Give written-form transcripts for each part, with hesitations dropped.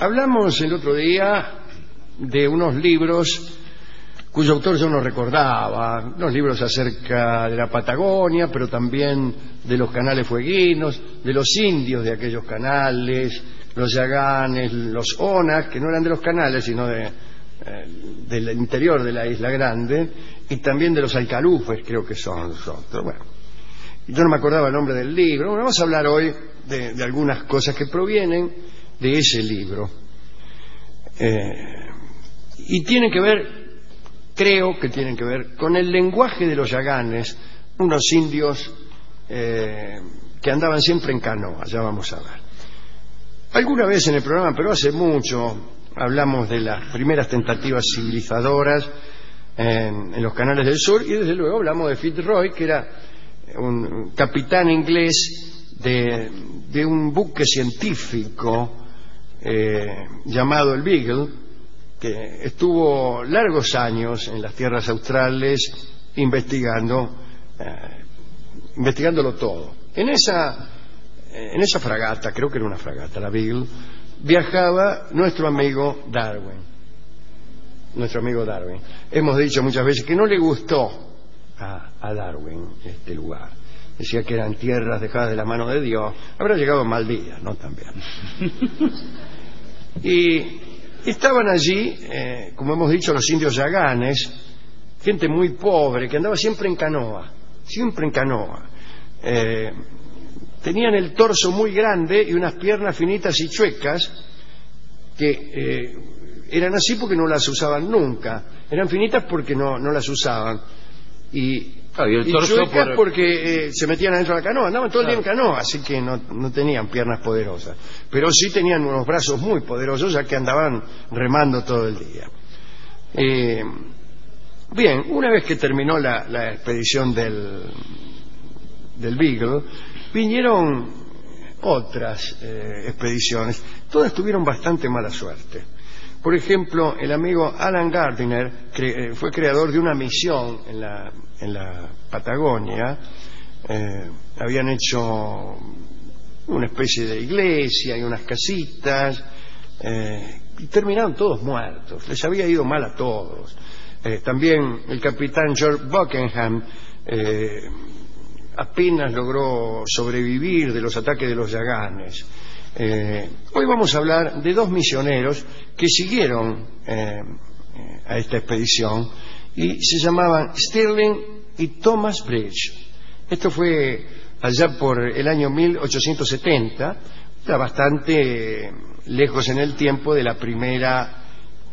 Hablamos el otro día de unos libros cuyo autor yo no recordaba, unos libros acerca de la Patagonia, pero también de los canales fueguinos, de los indios de aquellos canales, los yaganes, los onas, que no eran de los canales, sino del interior de la Isla Grande, y también de los alcalufes, creo que son los otros. Bueno, yo no me acordaba el nombre del libro. Bueno, vamos a hablar hoy de algunas cosas que provienen de ese libro. Y tienen que ver, creo que tienen que ver con el lenguaje de los yaganes, unos indios que andaban siempre en canoa. Ya vamos a ver. Alguna vez en el programa, pero hace mucho, hablamos de las primeras tentativas civilizadoras en los canales del sur, y desde luego hablamos de Fitzroy, que era un capitán inglés de un buque científico llamado el Beagle, que estuvo largos años en las tierras australes investigándolo todo. En esa fragata, creo que era una fragata, la Beagle, viajaba nuestro amigo Darwin. Hemos dicho muchas veces que no le gustó a Darwin este lugar. Decía que eran tierras dejadas de la mano de Dios. Habrá llegado en mal día, ¿no? También. Y estaban allí, como hemos dicho, los indios yaganes, gente muy pobre que andaba siempre en canoa. Tenían el torso muy grande y unas piernas finitas y chuecas que eran así porque no las usaban nunca. Eran finitas porque no las usaban. Y el torso chuecas porque se metían adentro de la canoa. Andaban todo el día en canoa, así que no tenían piernas poderosas. Pero sí tenían unos brazos muy poderosos, ya que andaban remando todo el día. Bien, una vez que terminó la expedición del Beagle, vinieron otras expediciones. Todas tuvieron bastante mala suerte. Por ejemplo, el amigo Alan Gardiner fue creador de una misión en la Patagonia. Habían hecho una especie de iglesia y unas casitas, y terminaron todos muertos. Les había ido mal a todos. También el capitán George Buckingham apenas logró sobrevivir de los ataques de los yaganes. Hoy vamos a hablar de dos misioneros que siguieron a esta expedición y se llamaban Stirling y Thomas Bridge. Esto fue allá por el año 1870, ya bastante lejos en el tiempo de la primera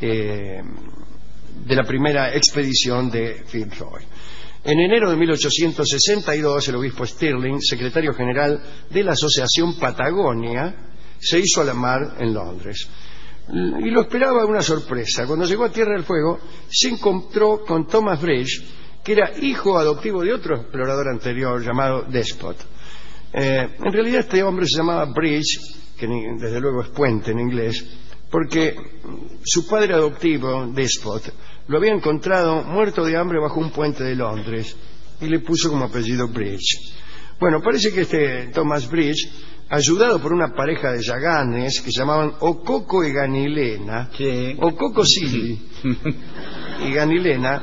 expedición de Fitzroy. En enero de 1862, el obispo Stirling, secretario general de la Asociación Patagonia, se hizo a la mar en Londres. Y lo esperaba una sorpresa. Cuando llegó a Tierra del Fuego, se encontró con Thomas Bridge, que era hijo adoptivo de otro explorador anterior llamado Despot. En realidad este hombre se llamaba Bridge, que desde luego es puente en inglés, porque su padre adoptivo, Despot, lo había encontrado muerto de hambre bajo un puente de Londres y le puso como apellido Bridge. Bueno, parece que este Thomas Bridge, ayudado por una pareja de yaganes que se llamaban Ococo y Ganilena, sí. Ococo Silly y Ganilena,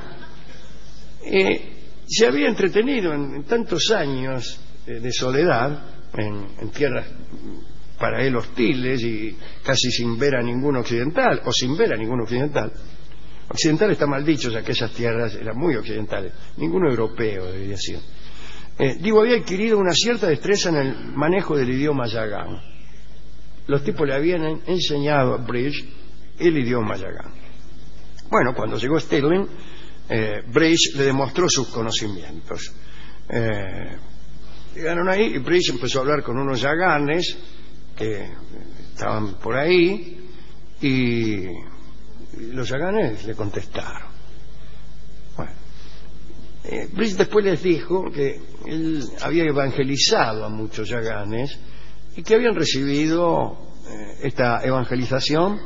se había entretenido en tantos años de soledad en tierras para él hostiles y casi sin ver a ningún occidental, o sin ver a ningún occidental. Occidental está mal dicho, ya que esas tierras eran muy occidentales, ninguno europeo debería decir. Había adquirido una cierta destreza en el manejo del idioma yagán. Los tipos le habían enseñado a Bridge el idioma yagán. Bueno, cuando llegó Stirling, Bridge le demostró sus conocimientos. Llegaron ahí y Bridge empezó a hablar con unos yaganes que estaban por ahí y los yaganes le contestaron. Bueno, Bridge después les dijo que él había evangelizado a muchos yaganes y que habían recibido esta evangelización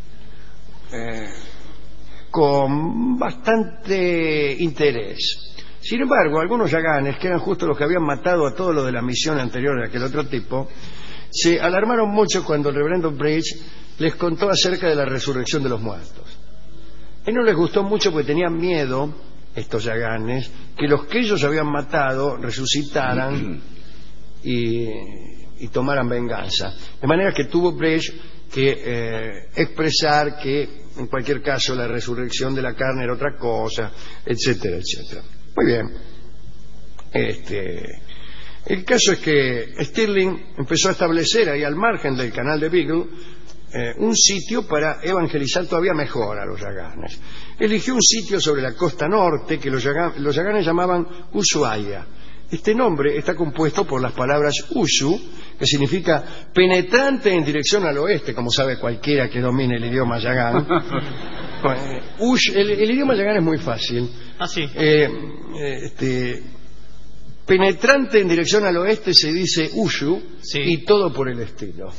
con bastante interés. Sin embargo, algunos yaganes, que eran justo los que habían matado a todos los de la misión anterior de aquel otro tipo, se alarmaron mucho cuando el reverendo Bridge les contó acerca de la resurrección de los muertos. Y no les gustó mucho porque tenían miedo, estos yaganes, que los que ellos habían matado resucitaran y tomaran venganza. De manera que tuvo Bridge que expresar que en cualquier caso la resurrección de la carne era otra cosa, etcétera, etcétera. Muy bien. El caso es que Stirling empezó a establecer ahí al margen del canal de Beagle un sitio para evangelizar todavía mejor a los yaganes. Eligió un sitio sobre la costa norte que los yaganes llamaban Ushuaia. Este nombre está compuesto por las palabras Ushu, que significa penetrante en dirección al oeste, como sabe cualquiera que domine el idioma yagán. El idioma yagán es muy fácil. Sí. Penetrante en dirección al oeste se dice Ushu, sí, y todo por el estilo.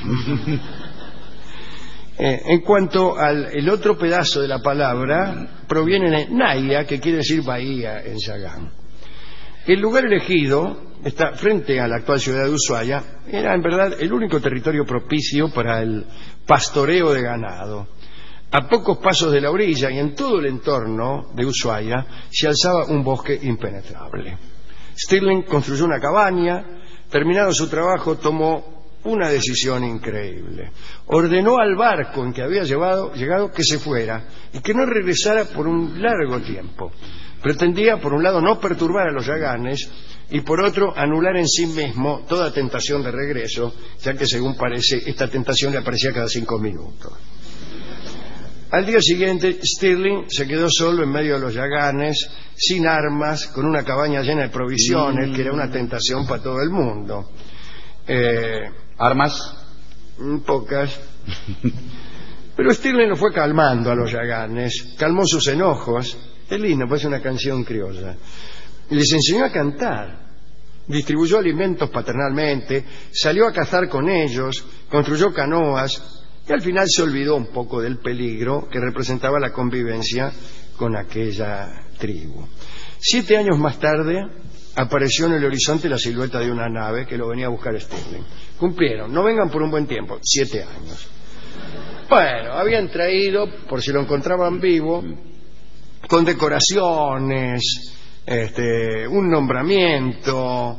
En cuanto al otro pedazo de la palabra, proviene de Naya, que quiere decir bahía en yagán. El lugar elegido está frente a la actual ciudad de Ushuaia. Era en verdad el único territorio propicio para el pastoreo de ganado. A pocos pasos de la orilla y en todo el entorno de Ushuaia se alzaba un bosque impenetrable. Stirling construyó una cabaña. Terminado su trabajo, tomó una decisión increíble. Ordenó al barco en que había llegado que se fuera y que no regresara por un largo tiempo. Pretendía, por un lado, no perturbar a los yaganes y, por otro, anular en sí mismo toda tentación de regreso, ya que, según parece, esta tentación le aparecía cada 5 minutos. Al día siguiente, Stirling se quedó solo en medio de los yaganes, sin armas, con una cabaña llena de provisiones, que era una tentación para todo el mundo. ¿Armas? Pocas. Pero Stirling lo fue calmando a los yaganes, calmó sus enojos. Es lindo, pues es una canción criolla. Les enseñó a cantar, distribuyó alimentos paternalmente, salió a cazar con ellos, construyó canoas y al final se olvidó un poco del peligro que representaba la convivencia con aquella tribu. 7 años más tarde apareció en el horizonte la silueta de una nave que lo venía a buscar Stirling. Cumplieron, no vengan por un buen tiempo, 7 años. Bueno, habían traído, por si lo encontraban vivo, con decoraciones, un nombramiento,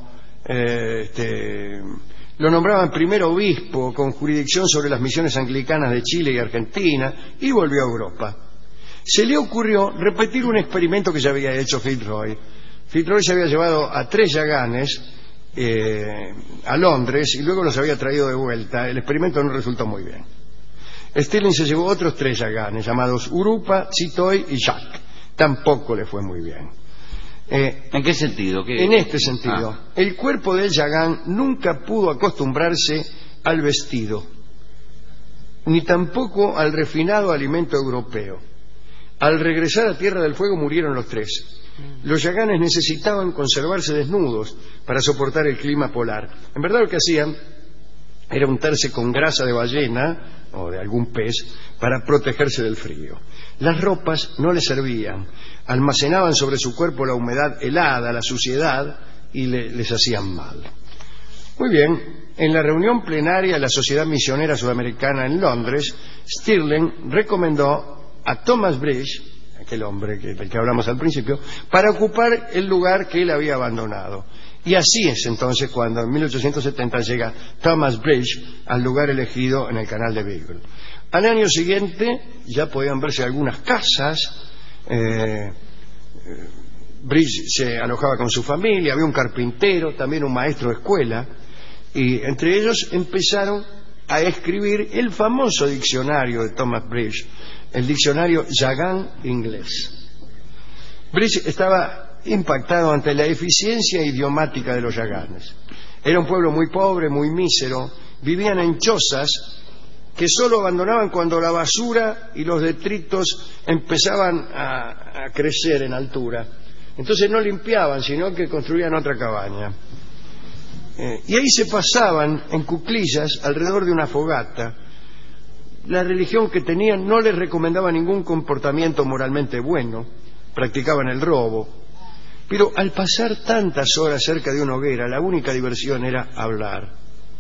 lo nombraban primer obispo con jurisdicción sobre las misiones anglicanas de Chile y Argentina, y volvió a Europa. Se le ocurrió repetir un experimento que ya había hecho Fitzroy. Fitzroy se había llevado a 3 yaganes a Londres y luego los había traído de vuelta. El experimento no resultó muy bien. Stirling se llevó otros 3 yaganes llamados Urupa, Chitoy y Jack. Tampoco le fue muy bien. ¿En qué sentido? En este sentido. El cuerpo del yagán nunca pudo acostumbrarse al vestido, ni tampoco al refinado alimento europeo. Al regresar a Tierra del Fuego murieron los 3. Los yaganes necesitaban conservarse desnudos para soportar el clima polar. En verdad lo que hacían era untarse con grasa de ballena o de algún pez para protegerse del frío. Las ropas no les servían, almacenaban sobre su cuerpo la humedad helada, la suciedad, y les hacían mal. Muy bien, en la reunión plenaria de la Sociedad Misionera Sudamericana en Londres, Stirling recomendó a Thomas Bridge, aquel hombre del que hablamos al principio, para ocupar el lugar que él había abandonado. Y así es entonces cuando en 1870 llega Thomas Bridge al lugar elegido en el canal de Beagle. Al año siguiente ya podían verse algunas casas. Bridge se alojaba con su familia, había un carpintero, también un maestro de escuela, y entre ellos empezaron a escribir el famoso diccionario de Thomas Bridge, el diccionario yagán inglés. Bridge estaba impactado ante la eficiencia idiomática de los yaganes. Era un pueblo muy pobre, muy mísero, vivían en chozas que solo abandonaban cuando la basura y los detritos empezaban a crecer en altura. Entonces no limpiaban, sino que construían otra cabaña. Y ahí se pasaban en cuclillas alrededor de una fogata. La religión que tenían no les recomendaba ningún comportamiento moralmente bueno, practicaban el robo. Pero al pasar tantas horas cerca de una hoguera, la única diversión era hablar.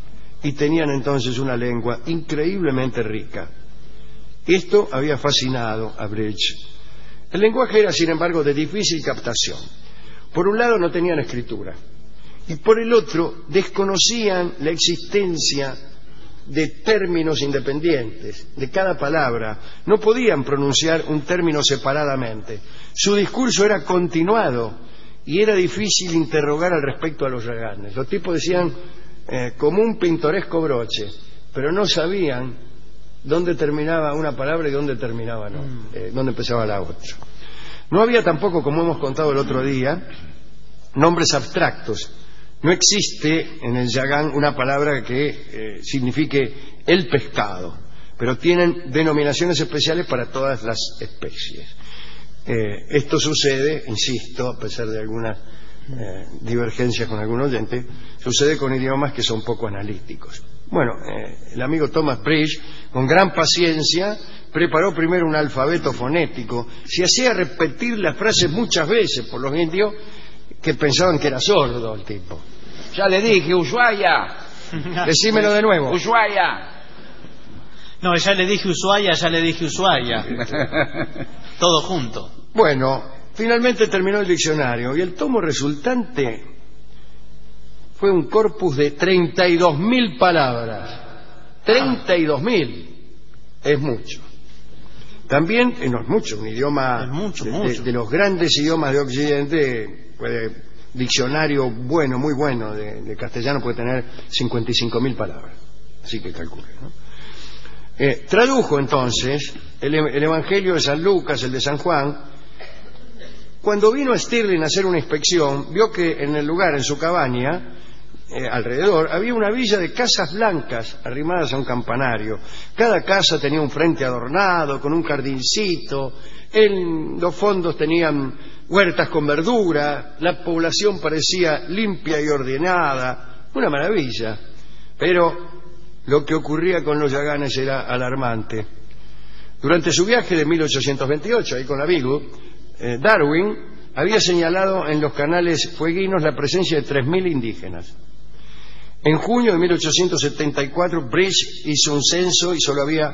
y tenían entonces una lengua increíblemente rica. Esto había fascinado a Bridge. El lenguaje era, sin embargo, de difícil captación. Por un lado, no tenían escritura, y por el otro, desconocían la existencia de términos independientes, de cada palabra. No podían pronunciar un término separadamente. Su discurso era continuado y era difícil interrogar al respecto a los yaganes. Los tipos decían como un pintoresco broche, pero no sabían dónde terminaba una palabra y dónde terminaba dónde empezaba la otra. No había tampoco, como hemos contado el otro día, nombres abstractos. No existe en el yagán una palabra que signifique el pescado, pero tienen denominaciones especiales para todas las especies. Esto sucede, insisto, a pesar de algunas divergencias con algún oyente, sucede con idiomas que son poco analíticos. Bueno, el amigo Thomas Bridge, con gran paciencia, preparó primero un alfabeto fonético. Se hacía repetir las frases muchas veces por los indios, que pensaban que era sordo el tipo. Ya le dije, Ushuaia. Decímelo de nuevo. Ushuaia. No, ya le dije Ushuaia. Todo junto. Bueno, finalmente terminó el diccionario y el tomo resultante fue un corpus de 32.000 palabras. 32.000. Es mucho. También, no es mucho, un idioma mucho. De los grandes idiomas de Occidente. Diccionario bueno, muy bueno de castellano puede tener 55.000 palabras. Así que calcule, ¿no? Tradujo entonces el Evangelio de San Lucas, el de San Juan. Cuando vino a Stirling a hacer una inspección, vio que en el lugar, en su cabaña, alrededor, había una villa de casas blancas arrimadas a un campanario. Cada casa tenía un frente adornado, con un jardincito. En los fondos tenían huertas con verdura. La población parecía limpia y ordenada. Una maravilla. Pero lo que ocurría con los yaganes era alarmante. Durante su viaje de 1828, ahí con la Beagle, Darwin había señalado en los canales fueguinos la presencia de 3.000 indígenas. En junio de 1874, Bridge hizo un censo y solo había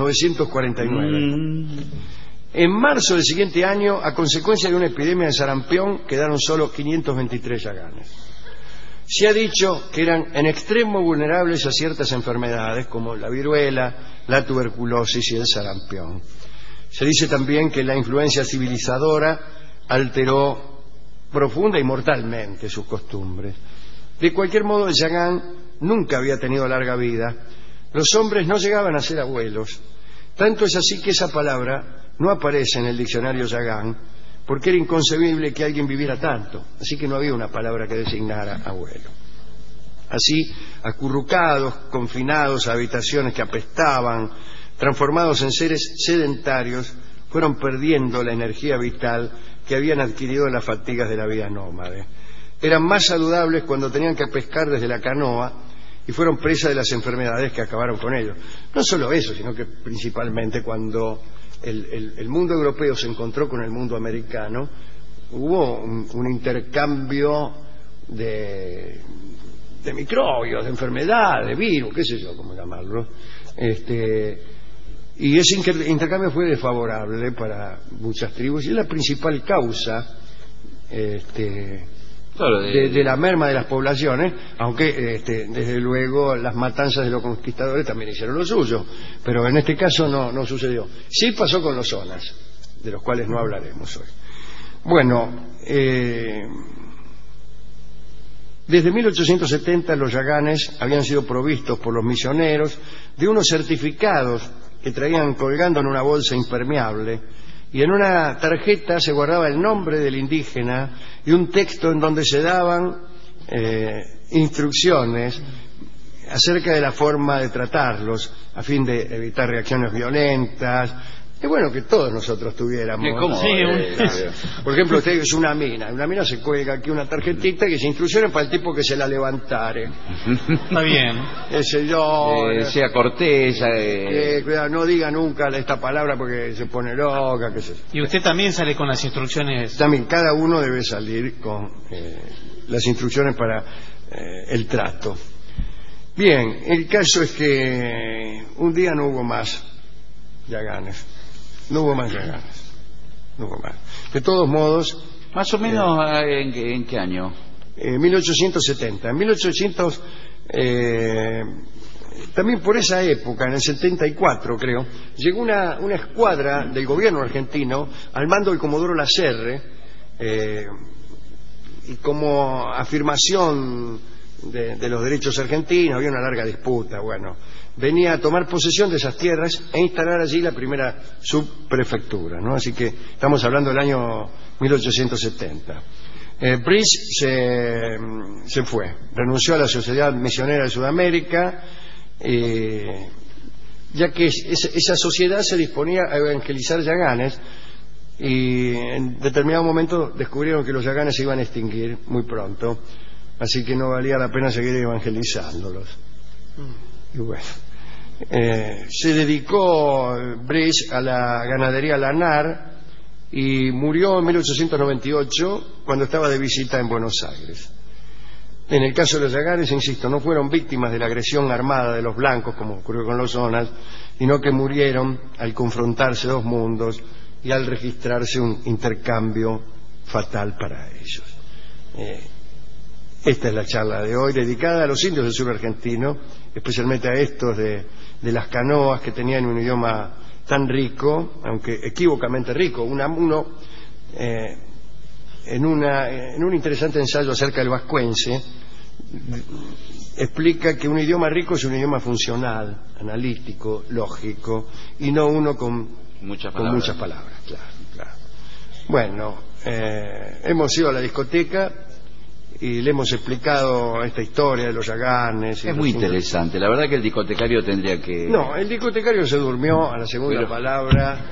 949. En marzo del siguiente año, a consecuencia de una epidemia de sarampión, quedaron solo 523 yaganes. Se ha dicho que eran en extremo vulnerables a ciertas enfermedades como la viruela, la tuberculosis y el sarampión. Se dice también que la influencia civilizadora alteró profunda y mortalmente sus costumbres. De cualquier modo, el yagán nunca había tenido larga vida. Los hombres no llegaban a ser abuelos. Tanto es así que esa palabra no aparece en el diccionario yagán, porque era inconcebible que alguien viviera tanto. Así que no había una palabra que designara abuelo. Así, acurrucados, confinados a habitaciones que apestaban, transformados en seres sedentarios, fueron perdiendo la energía vital que habían adquirido en las fatigas de la vida nómade. Eran más saludables cuando tenían que pescar desde la canoa y fueron presa de las enfermedades que acabaron con ellos. No solo eso, sino que principalmente cuando el mundo europeo se encontró con el mundo americano, hubo un intercambio de microbios, de enfermedades, de virus, qué sé yo, cómo llamarlo. Y ese intercambio fue desfavorable para muchas tribus y es la principal causa de la merma de las poblaciones, aunque desde luego las matanzas de los conquistadores también hicieron lo suyo, pero en este caso no sucedió. Sí pasó con los zonas, de los cuales no hablaremos hoy. Bueno, desde 1870 los yaganes habían sido provistos por los misioneros de unos certificados que traían colgando en una bolsa impermeable, y en una tarjeta se guardaba el nombre del indígena y un texto en donde se daban instrucciones acerca de la forma de tratarlos a fin de evitar reacciones violentas. Es bueno que todos nosotros tuviéramos. ¿Cómo? Sí, Por ejemplo, usted es una mina. En una mina se cuelga aquí una tarjetita que se instrucciones para el tipo que se la levantare. Está bien. Ese yo. Sea cortés. Cuidado, no diga nunca esta palabra porque se pone loca, qué sé yo. Y usted también sale con las instrucciones. También cada uno debe salir con las instrucciones para el trato. Bien, el caso es que un día no hubo más Yaganes. No hubo más Yaganes. No hubo más. De todos modos, Más o menos, ¿en qué año? 1870. En 1800, también por esa época, en el 74 creo, llegó una escuadra del gobierno argentino al mando del comodoro Lacerre, y como afirmación de los derechos argentinos, había una larga disputa, bueno, venía a tomar posesión de esas tierras e instalar allí la primera subprefectura, ¿no? Así que estamos hablando del año 1870. Bridge se fue, renunció a la Sociedad Misionera de Sudamérica, ya que esa sociedad se disponía a evangelizar yaganes, y en determinado momento descubrieron que los yaganes se iban a extinguir muy pronto, así que no valía la pena seguir evangelizándolos. Y bueno, se dedicó Bridge a la ganadería lanar y murió en 1898 cuando estaba de visita en Buenos Aires. En el caso de los yaganes, insisto, no fueron víctimas de la agresión armada de los blancos como ocurrió con los zonas, sino que murieron al confrontarse dos mundos y al registrarse un intercambio fatal para ellos. Esta es la charla de hoy, dedicada a los indios del sur argentino, especialmente a estos de las canoas, que tenían un idioma tan rico, aunque equívocamente rico. En un interesante ensayo acerca del vascuence, explica que un idioma rico es un idioma funcional, analítico, lógico, y no uno con muchas palabras. Claro. Bueno, hemos ido a la discoteca y le hemos explicado esta historia de los yaganes. Es muy interesante, la verdad que el discotecario tendría que... No, el discotecario se durmió a la segunda palabra.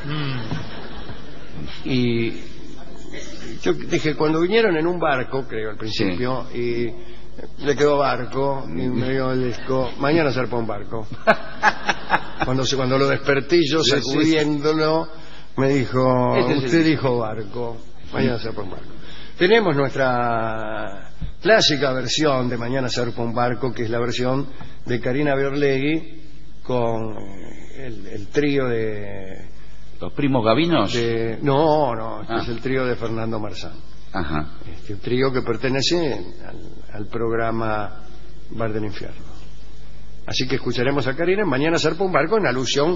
Y yo dije, cuando vinieron en un barco, creo al principio, sí, y le quedó barco, y me dio el disco, mañana zarpa un barco. Cuando lo desperté yo sacudiéndolo, me dijo, usted dijo barco, mañana zarpa un barco. Tenemos nuestra clásica versión de Mañana zarpa un barco, que es la versión de Karina Berlegui con el trío de... ¿Los primos Gavinos? No, este es el trío de Fernando Marzán. Ajá. Un trío que pertenece al programa Bar del Infierno. Así que escucharemos a Karina en Mañana zarpa un barco, en alusión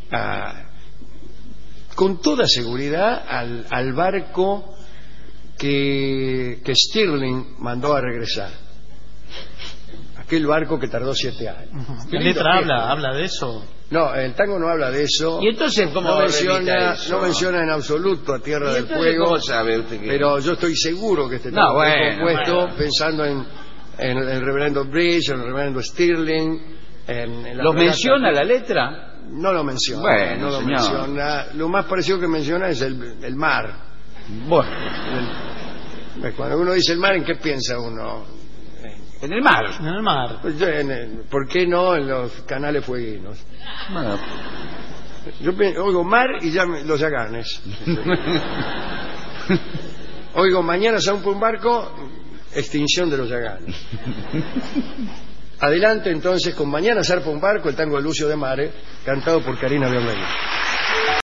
con toda seguridad al barco que Stirling mandó a regresar. Aquel barco que tardó 7 años. ¿La letra habla de eso? No, el tango no habla de eso. ¿Y entonces cómo no menciona en absoluto a Tierra del Fuego? ¿Cómo sabe usted que... Pero yo estoy seguro que este tango fue compuesto pensando en el reverendo Bridge, en el reverendo Stirling. ¿Lo menciona la letra? No lo menciona. Bueno, no lo señor. menciona. Lo más parecido que menciona es el mar. Bueno. Cuando uno dice el mar, ¿en qué piensa uno? En el mar. En el mar. Pues ¿por qué no en los canales fueguinos? Bueno. Yo oigo mar y ya los yaganes. Oigo mañana zarpa un barco, extinción de los yaganes. Adelante entonces con Mañana zarpa un barco, el tango de Lucio de Mare, cantado por Karina Berlegui.